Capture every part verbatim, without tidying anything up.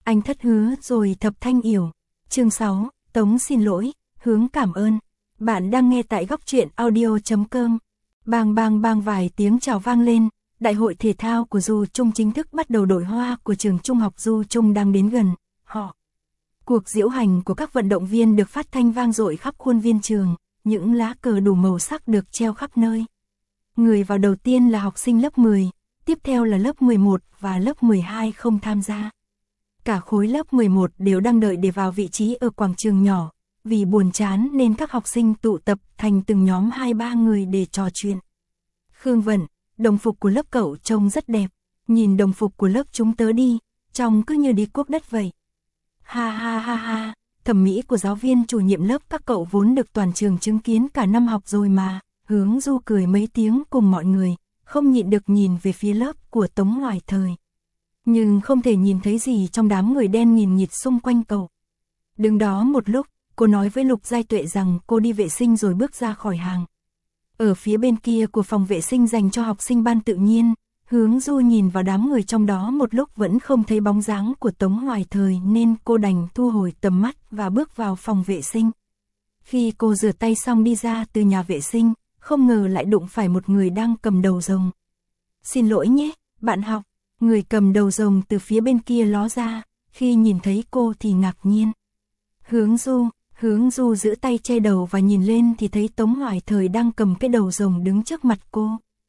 anh thất hứa rồi thập thanh yểu. Chương sáu, Tống xin lỗi, hướng cảm ơn. Bạn đang nghe tại góc truyện audio chấm com. Bang bang bang vài tiếng chào vang lên, đại hội thể thao của Du Trung chính thức bắt đầu. Đội hoa của trường trung học Du Trung đang đến gần. Họ. Cuộc diễu hành của các vận động viên được phát thanh vang dội khắp khuôn viên trường, những lá cờ đủ màu sắc được treo khắp nơi. Người vào đầu tiên là học sinh lớp mười, tiếp theo là lớp mười một và lớp mười hai không tham gia. Cả khối lớp mười một đều đang đợi để vào vị trí ở quảng trường nhỏ, vì buồn chán nên các học sinh tụ tập thành từng nhóm hai ba người để trò chuyện. Khương Vận, đồng phục của lớp cậu trông rất đẹp, nhìn đồng phục của lớp chúng tớ đi, trông cứ như đi cuốc đất vậy. Ha ha ha ha, thẩm mỹ của giáo viên chủ nhiệm lớp các cậu vốn được toàn trường chứng kiến cả năm học rồi mà. Hướng Du cười mấy tiếng cùng mọi người, không nhịn được nhìn về phía lớp của Tống Hoài Thời. Nhưng không thể nhìn thấy gì trong đám người đen nghìn nghịt xung quanh cậu. Đứng đó một lúc, cô nói với Lục Giai Tuệ rằng cô đi vệ sinh rồi bước ra khỏi hàng. Ở phía bên kia của phòng vệ sinh dành cho học sinh ban tự nhiên, Hướng Du nhìn vào đám người trong đó một lúc vẫn không thấy bóng dáng của Tống Hoài Thời nên cô đành thu hồi tầm mắt và bước vào phòng vệ sinh. Khi cô rửa tay xong đi ra từ nhà vệ sinh, không ngờ lại đụng phải một người đang cầm đầu rồng. Xin lỗi nhé, bạn học. Người cầm đầu rồng từ phía bên kia ló ra, khi nhìn thấy cô thì ngạc nhiên. Hướng Du, Hướng Du giữ tay che đầu và nhìn lên thì thấy Tống Hoài Thời đang cầm cái đầu rồng đứng trước mặt cô.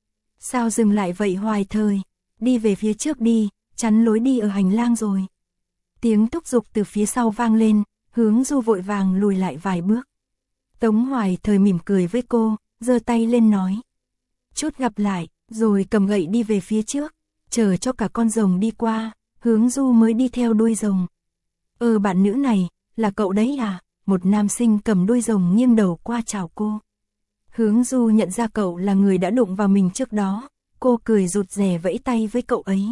Sao dừng lại vậy Hoài Thời? Đi về phía trước đi, chắn lối đi ở hành lang rồi. Tiếng thúc giục từ phía sau vang lên, Hướng Du vội vàng lùi lại vài bước. Tống Hoài Thời mỉm cười với cô, giơ tay lên nói. Chút gặp lại, rồi cầm gậy đi về phía trước, chờ cho cả con rồng đi qua, Hướng Du mới đi theo đuôi rồng. Ờ bạn nữ này, là cậu đấy à? Một nam sinh cầm đuôi rồng nghiêng đầu qua chào cô. Hướng Du nhận ra cậu là người đã đụng vào mình trước đó, cô cười rụt rè vẫy tay với cậu ấy.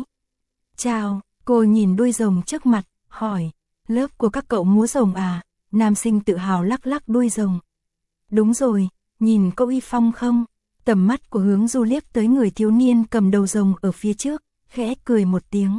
Chào, cô nhìn đuôi rồng trước mặt, hỏi, lớp của các cậu múa rồng à? Nam sinh tự hào lắc lắc đuôi rồng. Đúng rồi, nhìn cậu uy phong không? Tầm mắt của Hướng Du liếc tới người thiếu niên cầm đầu rồng ở phía trước, khẽ cười một tiếng.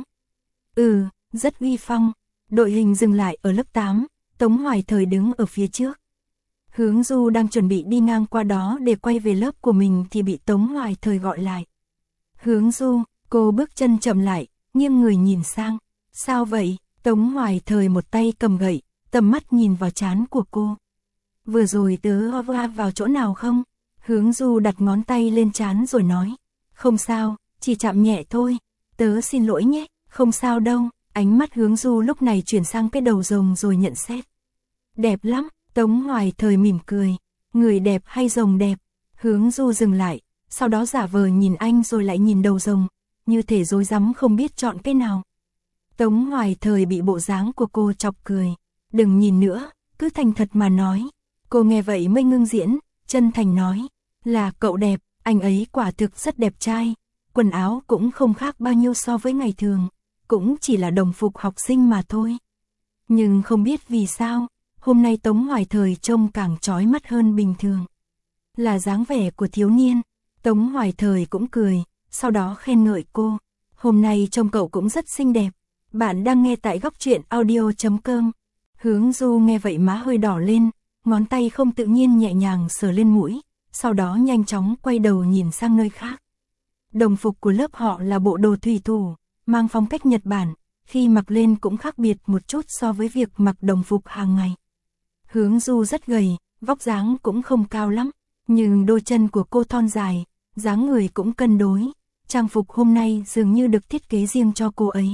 Ừ, rất uy phong. Đội hình dừng lại ở lớp tám, Tống Hoài Thời đứng ở phía trước. Hướng Du đang chuẩn bị đi ngang qua đó để quay về lớp của mình thì bị Tống Hoài Thời gọi lại. Hướng Du, cô bước chân chậm lại, nghiêng người nhìn sang. Sao vậy? Tống Hoài Thời một tay cầm gậy, tầm mắt nhìn vào trán của cô. Vừa rồi tớ va vào chỗ nào không? Hướng Du đặt ngón tay lên trán rồi nói. Không sao, chỉ chạm nhẹ thôi. Tớ xin lỗi nhé, không sao đâu. Ánh mắt Hướng Du lúc này chuyển sang cái đầu rồng rồi nhận xét. Đẹp lắm, Tống Hoài Thời mỉm cười. Người đẹp hay rồng đẹp? Hướng Du dừng lại, sau đó giả vờ nhìn anh rồi lại nhìn đầu rồng, như thể rối rắm không biết chọn cái nào. Tống Hoài Thời bị bộ dáng của cô chọc cười. Đừng nhìn nữa, cứ thành thật mà nói. Cô nghe vậy mới ngưng diễn, chân thành nói. Là cậu đẹp, anh ấy quả thực rất đẹp trai. Quần áo cũng không khác bao nhiêu so với ngày thường, cũng chỉ là đồng phục học sinh mà thôi. Nhưng không biết vì sao, hôm nay Tống Hoài Thời trông càng chói mắt hơn bình thường. Là dáng vẻ của thiếu niên. Tống Hoài Thời cũng cười, sau đó khen ngợi cô. Hôm nay trông cậu cũng rất xinh đẹp. Bạn đang nghe tại góc truyện audio chấm com. Hướng Du nghe vậy má hơi đỏ lên, ngón tay không tự nhiên nhẹ nhàng sờ lên mũi, sau đó nhanh chóng quay đầu nhìn sang nơi khác. Đồng phục của lớp họ là bộ đồ thủy thủ, mang phong cách Nhật Bản, khi mặc lên cũng khác biệt một chút so với việc mặc đồng phục hàng ngày. Hướng Du rất gầy, vóc dáng cũng không cao lắm, nhưng đôi chân của cô thon dài, dáng người cũng cân đối. Trang phục hôm nay dường như được thiết kế riêng cho cô ấy.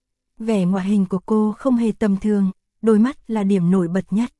Vẻ ngoại hình của cô không hề tầm thường, đôi mắt là điểm nổi bật nhất.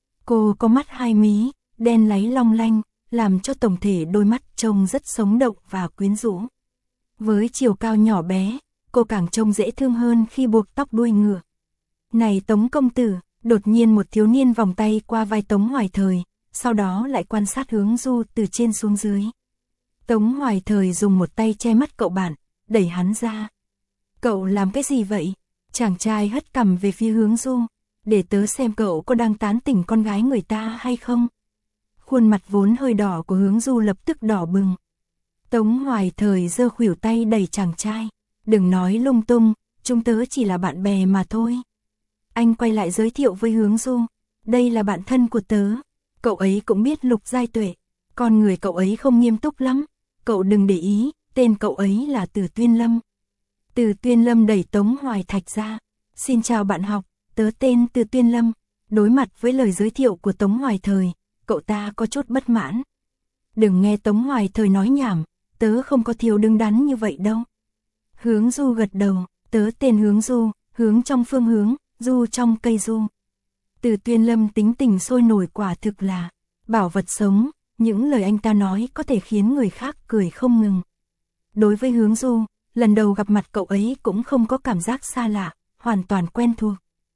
Cô có mắt hai mí, đen láy long lanh, làm cho tổng thể đôi mắt trông rất sống động và quyến rũ. Với chiều cao nhỏ bé, cô càng trông dễ thương hơn khi buộc tóc đuôi ngựa. Này Tống công tử, đột nhiên một thiếu niên vòng tay qua vai Tống Hoài Thời, sau đó lại quan sát Hướng Du từ trên xuống dưới. Tống Hoài Thời dùng một tay che mắt cậu bạn, đẩy hắn ra. Cậu làm cái gì vậy? Chàng trai hất cằm về phía Hướng Du. Để tớ xem cậu có đang tán tỉnh con gái người ta hay không. Khuôn mặt vốn hơi đỏ của Hướng Du lập tức đỏ bừng. Tống Hoài Thời giơ khuỷu tay đẩy chàng trai. Đừng nói lung tung, chúng tớ chỉ là bạn bè mà thôi. Anh quay lại giới thiệu với Hướng Du. Đây là bạn thân của tớ. Cậu ấy cũng biết Lục Giai Tuệ. Con người cậu ấy không nghiêm túc lắm. Cậu đừng để ý, tên cậu ấy là Từ Tuyên Lâm. Từ Tuyên Lâm đẩy Tống Hoài Thạch ra. Xin chào bạn học, tớ tên Từ Tuyên Lâm. Đối mặt với lời giới thiệu của Tống Hoài Thời, cậu ta có chút bất mãn. Đừng nghe Tống Hoài Thời nói nhảm, tớ không có thiếu đứng đắn như vậy đâu. Hướng Du gật đầu, tớ tên Hướng Du, hướng trong phương hướng, du trong cây du. Từ Tuyên Lâm tính tình sôi nổi quả thực là bảo vật sống, những lời anh ta nói có thể khiến người khác cười không ngừng. Đối với Hướng Du, lần đầu gặp mặt cậu ấy cũng không có cảm giác xa lạ, hoàn toàn quen thuộc.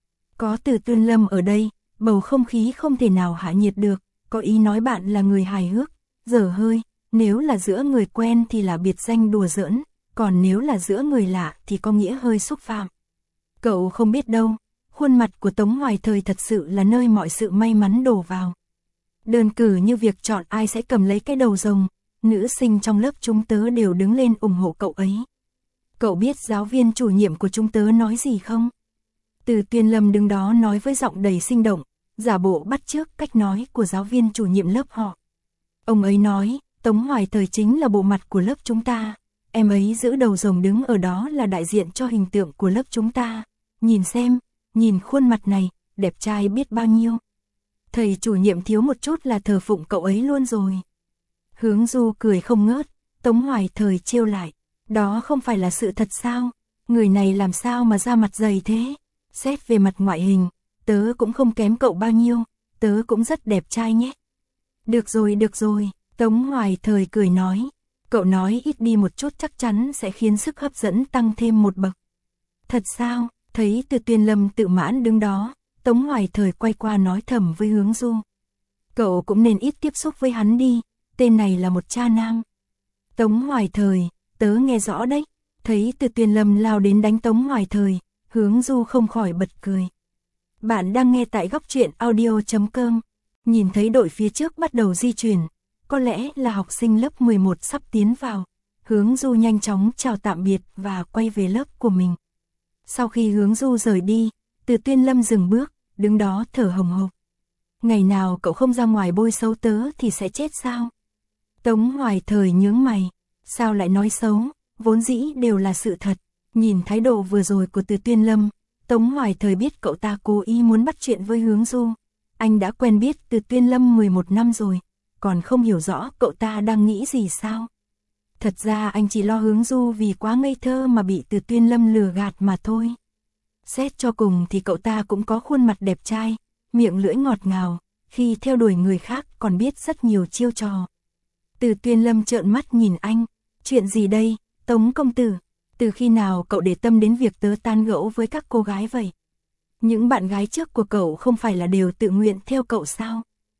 Có Từ Tuyên Lâm ở đây, bầu không khí không thể nào hạ nhiệt được, có ý nói bạn là người hài hước, dở hơi, nếu là giữa người quen thì là biệt danh đùa giỡn, còn nếu là giữa người lạ thì có nghĩa hơi xúc phạm. Cậu không biết đâu, khuôn mặt của Tống Hoài Thời thật sự là nơi mọi sự may mắn đổ vào. Đơn cử như việc chọn ai sẽ cầm lấy cái đầu rồng, nữ sinh trong lớp chúng tớ đều đứng lên ủng hộ cậu ấy. Cậu biết giáo viên chủ nhiệm của chúng tớ nói gì không? Từ Tuyên Lâm đứng đó nói với giọng đầy sinh động, giả bộ bắt chước cách nói của giáo viên chủ nhiệm lớp họ. Ông ấy nói, Tống Hoài Thời chính là bộ mặt của lớp chúng ta, em ấy giữ đầu rồng đứng ở đó là đại diện cho hình tượng của lớp chúng ta. Nhìn xem, nhìn khuôn mặt này, đẹp trai biết bao nhiêu. Thầy chủ nhiệm thiếu một chút là thờ phụng cậu ấy luôn rồi. Hướng Du cười không ngớt, Tống Hoài Thời trêu lại. Đó không phải là sự thật sao? Người này làm sao mà ra mặt dày thế? Xét về mặt ngoại hình, tớ cũng không kém cậu bao nhiêu, tớ cũng rất đẹp trai nhé. Được rồi, được rồi, Tống Hoài Thời cười nói. Cậu nói ít đi một chút chắc chắn sẽ khiến sức hấp dẫn tăng thêm một bậc. Thật sao? Thấy Từ Tuyên Lâm tự mãn đứng đó, Tống Hoài Thời quay qua nói thầm với Hướng Du. Cậu cũng nên ít tiếp xúc với hắn đi, tên này là một cha nam. Tống Hoài Thời, tớ nghe rõ đấy. Thấy Từ Tuyên Lâm lao đến đánh Tống Hoài Thời, Hướng Du không khỏi bật cười. Bạn đang nghe tại góc truyện audio chấm com. Nhìn thấy đội phía trước bắt đầu di chuyển, có lẽ là học sinh lớp mười một sắp tiến vào. Hướng Du nhanh chóng chào tạm biệt và quay về lớp của mình. Sau khi Hướng Du rời đi, Từ Tuyên Lâm dừng bước, đứng đó thở hồng hộc. Ngày nào cậu không ra ngoài bôi xấu tớ thì sẽ chết sao? Tống Hoài Thời nhướng mày, sao lại nói xấu, vốn dĩ đều là sự thật. Nhìn thái độ vừa rồi của Từ Tuyên Lâm, Tống Hoài Thời biết cậu ta cố ý muốn bắt chuyện với Hướng Du. Anh đã quen biết Từ Tuyên Lâm mười một năm rồi, còn không hiểu rõ cậu ta đang nghĩ gì sao? Thật ra anh chỉ lo Hướng Du vì quá ngây thơ mà bị Từ Tuyên Lâm lừa gạt mà thôi. Xét cho cùng thì cậu ta cũng có khuôn mặt đẹp trai, miệng lưỡi ngọt ngào, khi theo đuổi người khác còn biết rất nhiều chiêu trò. Từ Tuyên Lâm trợn mắt nhìn anh, chuyện gì đây, Tống công tử, từ khi nào cậu để tâm đến việc tớ tan gẫu với các cô gái vậy? Những bạn gái trước của cậu không phải là đều tự nguyện theo cậu sao?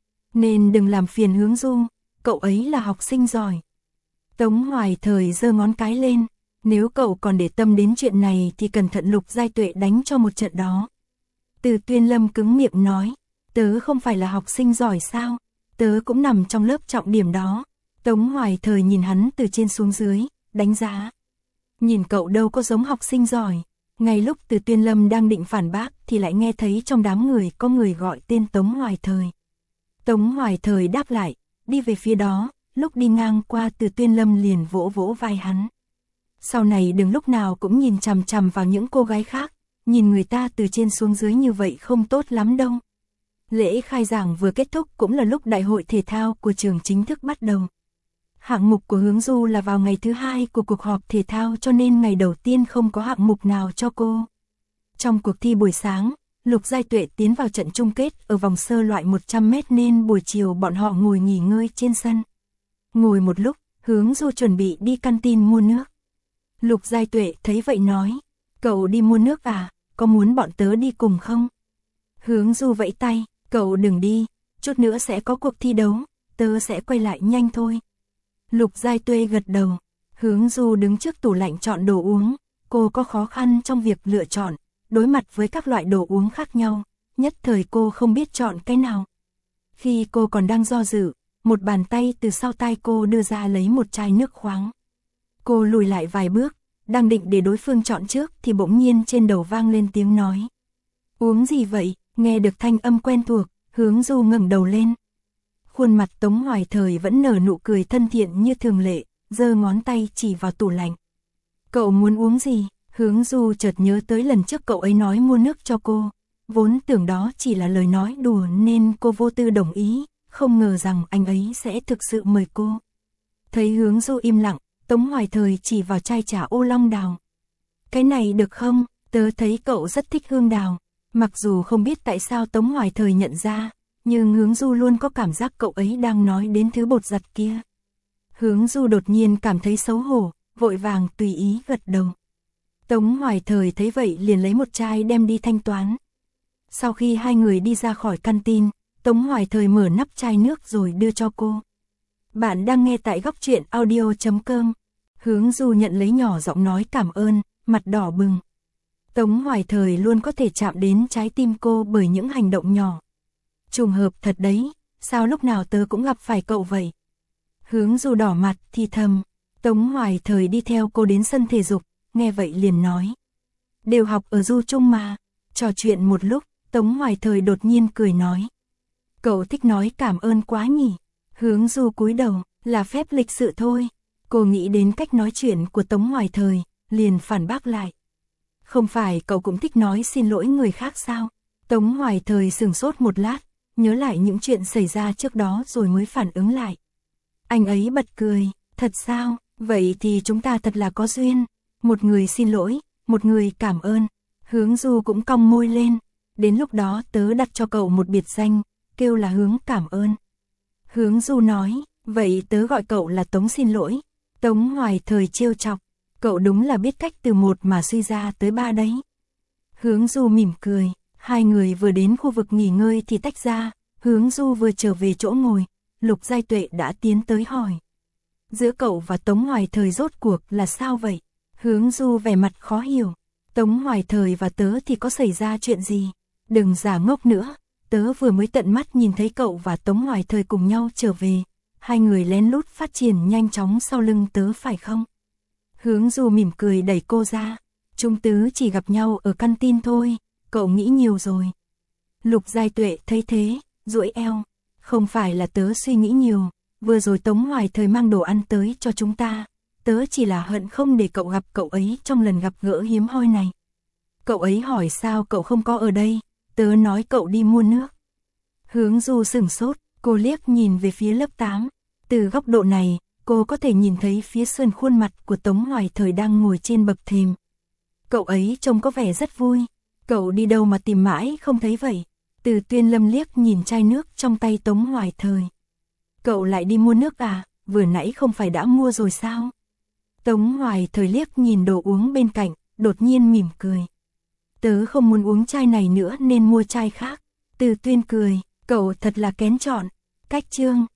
Nên đừng làm phiền Hướng Du, cậu ấy là học sinh giỏi. Tống Hoài Thời giơ ngón cái lên, nếu cậu còn để tâm đến chuyện này thì cẩn thận Lục Giai Tuệ đánh cho một trận đó. Từ Tuyên Lâm cứng miệng nói, tớ không phải là học sinh giỏi sao, tớ cũng nằm trong lớp trọng điểm đó. Tống Hoài Thời nhìn hắn từ trên xuống dưới, đánh giá. Nhìn cậu đâu có giống học sinh giỏi. Ngay lúc Từ Tuyên Lâm đang định phản bác thì lại nghe thấy trong đám người có người gọi tên Tống Hoài Thời. Tống Hoài Thời đáp lại, đi về phía đó, lúc đi ngang qua Từ Tuyên Lâm liền vỗ vỗ vai hắn. Sau này đừng lúc nào cũng nhìn chằm chằm vào những cô gái khác, nhìn người ta từ trên xuống dưới như vậy không tốt lắm đâu. Lễ khai giảng vừa kết thúc cũng là lúc đại hội thể thao của trường chính thức bắt đầu. Hạng mục của Hướng Du là vào ngày thứ hai của cuộc họp thể thao cho nên ngày đầu tiên không có hạng mục nào cho cô. Trong cuộc thi buổi sáng, Lục Giai Tuệ tiến vào trận chung kết ở vòng sơ loại một trăm mét nên buổi chiều bọn họ ngồi nghỉ ngơi trên sân. Ngồi một lúc, Hướng Du chuẩn bị đi canteen mua nước. Lục Giai Tuệ thấy vậy nói, cậu đi mua nước à, có muốn bọn tớ đi cùng không? Hướng Du vẫy tay, cậu đừng đi, chút nữa sẽ có cuộc thi đấu, tớ sẽ quay lại nhanh thôi. Lục Giai Tuệ gật đầu, Hướng Du đứng trước tủ lạnh chọn đồ uống, cô có khó khăn trong việc lựa chọn, đối mặt với các loại đồ uống khác nhau, nhất thời cô không biết chọn cái nào. Khi cô còn đang do dự, một bàn tay từ sau tai cô đưa ra lấy một chai nước khoáng. Cô lùi lại vài bước, đang định để đối phương chọn trước thì bỗng nhiên trên đầu vang lên tiếng nói. Uống gì vậy? Nghe được thanh âm quen thuộc, Hướng Du ngẩng đầu lên. Khuôn mặt Tống Hoài Thời vẫn nở nụ cười thân thiện như thường lệ, giơ ngón tay chỉ vào tủ lạnh. Cậu muốn uống gì? Hướng Du chợt nhớ tới lần trước cậu ấy nói mua nước cho cô. Vốn tưởng đó chỉ là lời nói đùa nên cô vô tư đồng ý, không ngờ rằng anh ấy sẽ thực sự mời cô. Thấy Hướng Du im lặng, Tống Hoài Thời chỉ vào chai trà ô long đào. Cái này được không? Tớ thấy cậu rất thích hương đào. Mặc dù không biết tại sao Tống Hoài Thời nhận ra, nhưng Hướng Du luôn có cảm giác cậu ấy đang nói đến thứ bột giặt kia. Hướng Du đột nhiên cảm thấy xấu hổ, vội vàng tùy ý gật đầu. Tống Hoài Thời thấy vậy liền lấy một chai đem đi thanh toán. Sau khi hai người đi ra khỏi canteen, Tống Hoài Thời mở nắp chai nước rồi đưa cho cô. Bạn đang nghe tại góc truyện audio chấm com. Hướng Du nhận lấy nhỏ giọng nói cảm ơn, mặt đỏ bừng. Tống Hoài Thời luôn có thể chạm đến trái tim cô bởi những hành động nhỏ. Trùng hợp thật đấy, sao lúc nào tớ cũng gặp phải cậu vậy? Hướng Du đỏ mặt thì thầm. Tống Hoài Thời đi theo cô đến sân thể dục, nghe vậy liền nói. Đều học ở Du Trung mà. Trò chuyện một lúc, Tống Hoài Thời đột nhiên cười nói. Cậu thích nói cảm ơn quá nhỉ? Hướng Du cúi đầu, là phép lịch sự thôi. Cô nghĩ đến cách nói chuyện của Tống Hoài Thời, liền phản bác lại. Không phải cậu cũng thích nói xin lỗi người khác sao? Tống Hoài Thời sửng sốt một lát, nhớ lại những chuyện xảy ra trước đó rồi mới phản ứng lại. Anh ấy bật cười, thật sao? Vậy thì chúng ta thật là có duyên. Một người xin lỗi, một người cảm ơn. Hướng Du cũng cong môi lên. Đến lúc đó tớ đặt cho cậu một biệt danh, kêu là Hướng cảm ơn. Hướng Du nói, vậy tớ gọi cậu là Tống xin lỗi. Tống Hoài Thời trêu chọc, cậu đúng là biết cách từ một mà suy ra tới ba đấy. Hướng Du mỉm cười, hai người vừa đến khu vực nghỉ ngơi thì tách ra. Hướng Du vừa trở về chỗ ngồi, Lục Giai Tuệ đã tiến tới hỏi. Giữa cậu và Tống Hoài Thời rốt cuộc là sao vậy? Hướng Du vẻ mặt khó hiểu. Tống Hoài Thời và tớ thì có xảy ra chuyện gì? Đừng giả ngốc nữa, tớ vừa mới tận mắt nhìn thấy cậu và Tống Hoài Thời cùng nhau trở về. Hai người lén lút phát triển nhanh chóng sau lưng tớ phải không? Hướng Du mỉm cười đẩy cô ra. Chúng tớ chỉ gặp nhau ở canteen thôi, cậu nghĩ nhiều rồi. Lục Giai Tuệ thấy thế, duỗi eo. Không phải là tớ suy nghĩ nhiều, vừa rồi Tống Hoài Thời mang đồ ăn tới cho chúng ta. Tớ chỉ là hận không để cậu gặp cậu ấy trong lần gặp gỡ hiếm hoi này. Cậu ấy hỏi sao cậu không có ở đây, tớ nói cậu đi mua nước. Hướng Du sửng sốt, cô liếc nhìn về phía lớp tám. Từ góc độ này, cô có thể nhìn thấy phía sườn khuôn mặt của Tống Hoài Thời đang ngồi trên bậc thềm. Cậu ấy trông có vẻ rất vui. Cậu đi đâu mà tìm mãi không thấy vậy? Từ Tuyên Lâm liếc nhìn chai nước trong tay Tống Hoài Thời. Cậu lại đi mua nước à? Vừa nãy không phải đã mua rồi sao? Tống Hoài Thời liếc nhìn đồ uống bên cạnh, đột nhiên mỉm cười. Tớ không muốn uống chai này nữa nên mua chai khác. Từ Tuyên cười, cậu thật là kén chọn. Cách chương.